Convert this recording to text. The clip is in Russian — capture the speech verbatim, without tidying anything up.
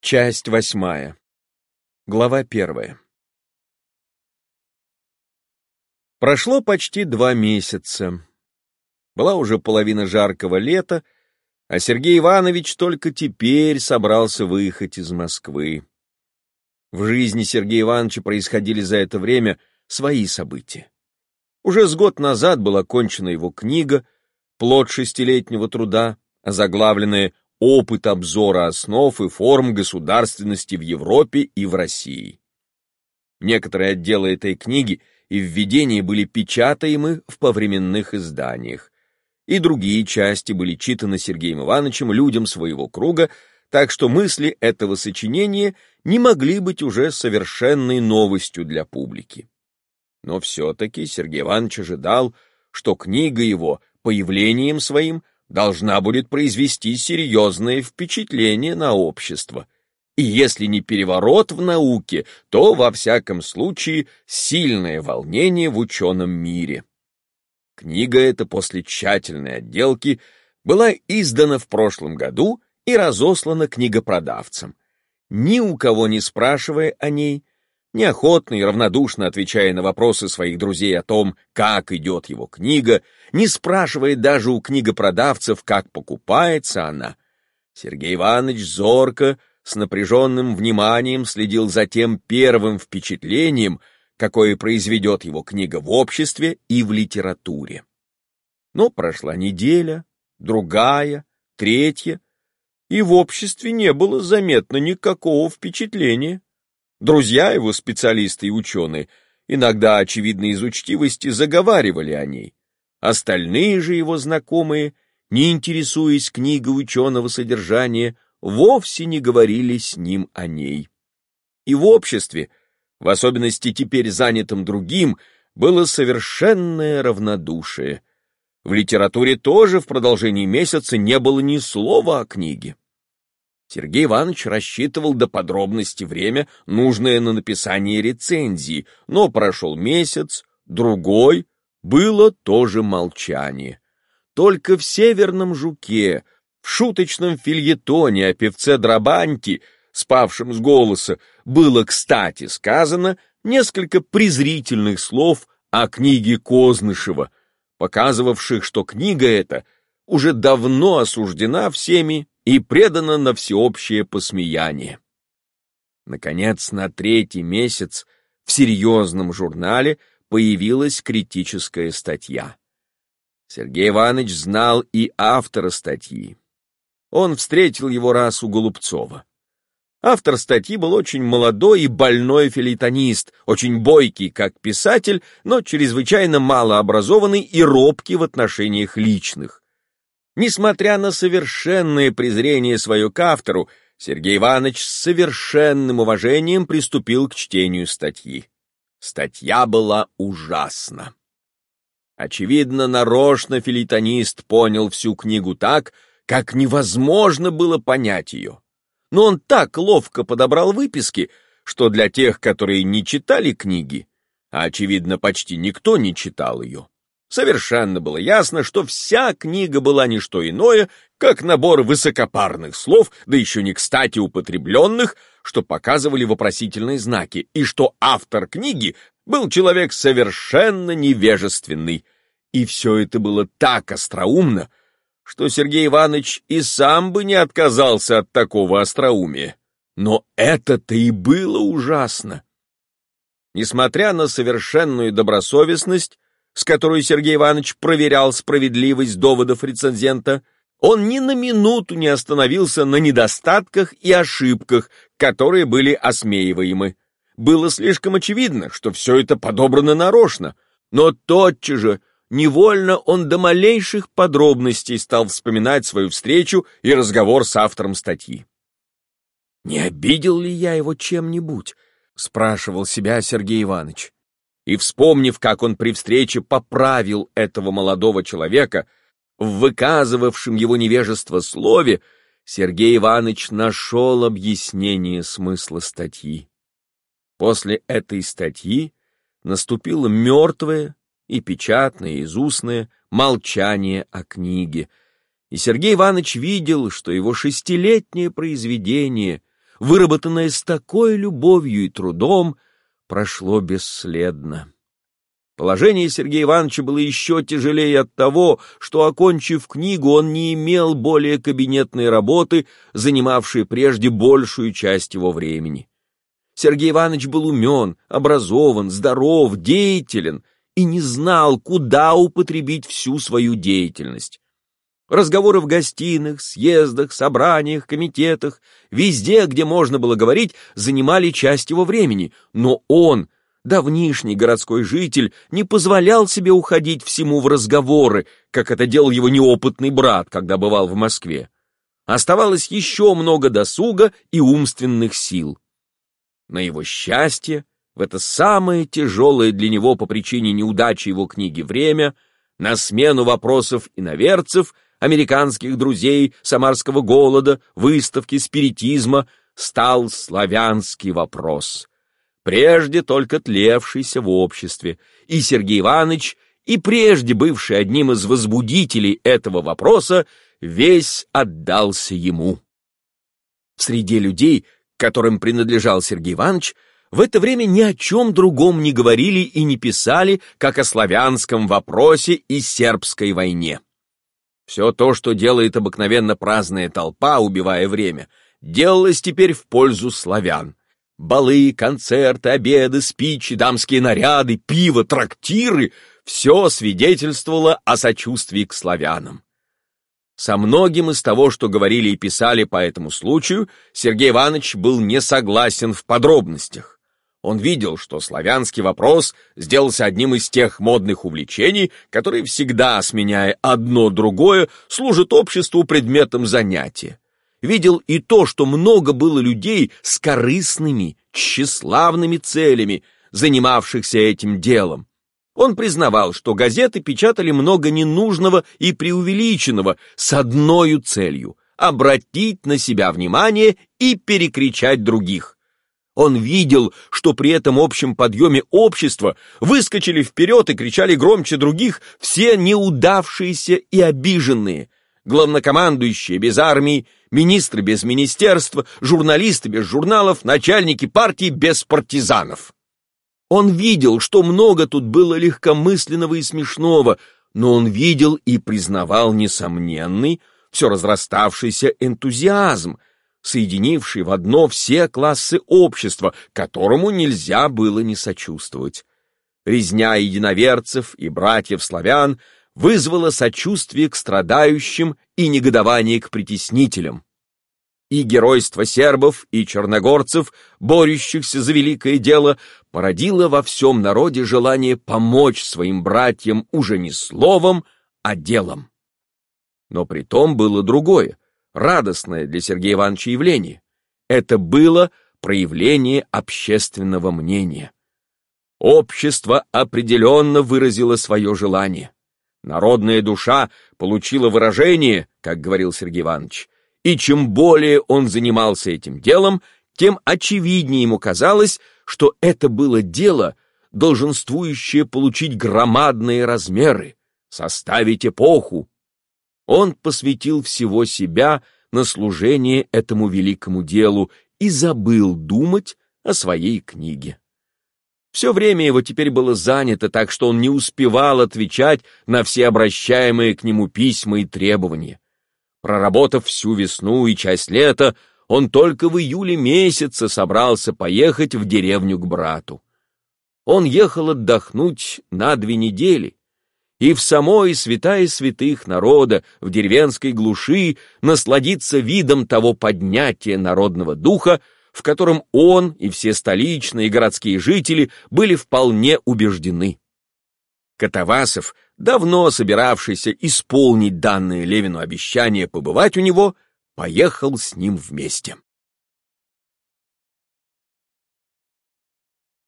Часть восьмая. Глава первая. Прошло почти два месяца. Была уже половина жаркого лета, а Сергей Иванович только теперь собрался выехать из Москвы. В жизни Сергея Ивановича происходили за это время свои события. Уже с год назад была кончена его книга, плод шестилетнего труда, озаглавленная «Опыт обзора основ и форм государственности в Европе и в России». Некоторые отделы этой книги и введения были печатаемы в повременных изданиях, и другие части были читаны Сергеем Ивановичем людям своего круга, так что мысли этого сочинения не могли быть уже совершенной новостью для публики. Но все-таки Сергей Иванович ожидал, что книга его появлением своим должна будет произвести серьезное впечатление на общество, и если не переворот в науке, то, во всяком случае, сильное волнение в ученом мире. Книга эта после тщательной отделки была издана в прошлом году и разослана книгопродавцам, ни у кого не спрашивая о ней, неохотно и равнодушно отвечая на вопросы своих друзей о том, как идет его книга, не спрашивая даже у книгопродавцев, как покупается она, Сергей Иванович зорко, с напряженным вниманием следил за тем первым впечатлением, какое произведет его книга в обществе и в литературе. Но прошла неделя, другая, третья, и в обществе не было заметно никакого впечатления. Друзья его, специалисты и ученые, иногда, очевидно из учтивости, заговаривали о ней. Остальные же его знакомые, не интересуясь книгой ученого содержания, вовсе не говорили с ним о ней. И в обществе, в особенности теперь занятым другим, было совершенное равнодушие. В литературе тоже в продолжении месяца не было ни слова о книге. Сергей Иванович рассчитывал до подробности время, нужное на написание рецензии, но прошел месяц, другой, было тоже молчание. Только в «Северном жуке», в шуточном фельетоне о певце Драбанти, спавшем с голоса, было, кстати, сказано несколько презрительных слов о книге Кознышева, показывавших, что книга эта уже давно осуждена всеми и предана на всеобщее посмеяние. Наконец, на третий месяц в серьезном журнале появилась критическая статья. Сергей Иванович знал и автора статьи. Он встретил его раз у Голубцова. Автор статьи был очень молодой и больной фельетонист, очень бойкий как писатель, но чрезвычайно малообразованный и робкий в отношениях личных. Несмотря на совершенное презрение свое к автору, Сергей Иванович с совершенным уважением приступил к чтению статьи. Статья была ужасна. Очевидно, нарочно фельетонист понял всю книгу так, как невозможно было понять ее. Но он так ловко подобрал выписки, что для тех, которые не читали книги, а, очевидно, почти никто не читал ее, совершенно было ясно, что вся книга была не что иное, как набор высокопарных слов, да еще не кстати употребленных, что показывали вопросительные знаки, и что автор книги был человек совершенно невежественный. И все это было так остроумно, что Сергей Иванович и сам бы не отказался от такого остроумия. Но это-то и было ужасно. Несмотря на совершенную добросовестность, с которой Сергей Иванович проверял справедливость доводов рецензента, он ни на минуту не остановился на недостатках и ошибках, которые были осмеиваемы. Было слишком очевидно, что все это подобрано нарочно, но тотчас же невольно он до малейших подробностей стал вспоминать свою встречу и разговор с автором статьи. «Не обидел ли я его чем-нибудь?» — спрашивал себя Сергей Иванович. И, вспомнив, как он при встрече поправил этого молодого человека, в выказывавшем его невежество слове, Сергей Иванович нашел объяснение смысла статьи. После этой статьи наступило мертвое, и печатное, и устное молчание о книге, и Сергей Иванович видел, что его шестилетнее произведение, выработанное с такой любовью и трудом, прошло бесследно. Положение Сергея Ивановича было еще тяжелее от того, что, окончив книгу, он не имел более кабинетной работы, занимавшей прежде большую часть его времени. Сергей Иванович был умен, образован, здоров, деятелен и не знал, куда употребить всю свою деятельность. Разговоры в гостиных, съездах, собраниях, комитетах, везде, где можно было говорить, занимали часть его времени, но он, давнишний городской житель, не позволял себе уходить всему в разговоры, как это делал его неопытный брат, когда бывал в Москве. Оставалось еще много досуга и умственных сил. На его счастье, в это самое тяжелое для него по причине неудачи его книги время, на смену вопросов иноверцев, американских друзей, самарского голода, выставки, спиритизма, стал славянский вопрос, прежде только тлевшийся в обществе, и Сергей Иванович, и прежде бывший одним из возбудителей этого вопроса, весь отдался ему. В среде людей, к которым принадлежал Сергей Иванович, в это время ни о чем другом не говорили и не писали, как о славянском вопросе и сербской войне. Все то, что делает обыкновенно праздная толпа, убивая время, делалось теперь в пользу славян. Балы, концерты, обеды, спичи, дамские наряды, пиво, трактиры — все свидетельствовало о сочувствии к славянам. Со многим из того, что говорили и писали по этому случаю, Сергей Иванович был не согласен в подробностях. Он видел, что славянский вопрос сделался одним из тех модных увлечений, которые всегда, сменяя одно другое, служат обществу предметом занятия. Видел и то, что много было людей с корыстными, тщеславными целями, занимавшихся этим делом. Он признавал, что газеты печатали много ненужного и преувеличенного с одной целью — обратить на себя внимание и перекричать других. Он видел, что при этом общем подъеме общества выскочили вперед и кричали громче других все неудавшиеся и обиженные, главнокомандующие без армии, министры без министерства, журналисты без журналов, начальники партий без партизанов. Он видел, что много тут было легкомысленного и смешного, но он видел и признавал несомненный, все разраставшийся энтузиазм, соединивший в одно все классы общества, которому нельзя было не сочувствовать. Резня единоверцев и братьев-славян вызвала сочувствие к страдающим и негодование к притеснителям. И геройство сербов и черногорцев, борющихся за великое дело, породило во всем народе желание помочь своим братьям уже не словом, а делом. Но при том было другое, радостное для Сергея Ивановича явление. Это было проявление общественного мнения. Общество определенно выразило свое желание. Народная душа получила выражение, как говорил Сергей Иванович, и чем более он занимался этим делом, тем очевиднее ему казалось, что это было дело, долженствующее получить громадные размеры, составить эпоху. Он посвятил всего себя на служение этому великому делу и забыл думать о своей книге. Все время его теперь было занято, так что он не успевал отвечать на все обращаемые к нему письма и требования. Проработав всю весну и часть лета, он только в июле месяце собрался поехать в деревню к брату. Он ехал отдохнуть на две недели, и в самой святая святых народа, в деревенской глуши, насладиться видом того поднятия народного духа, в котором он и все столичные и городские жители были вполне убеждены. Катавасов, давно собиравшийся исполнить данное Левину обещание побывать у него, поехал с ним вместе.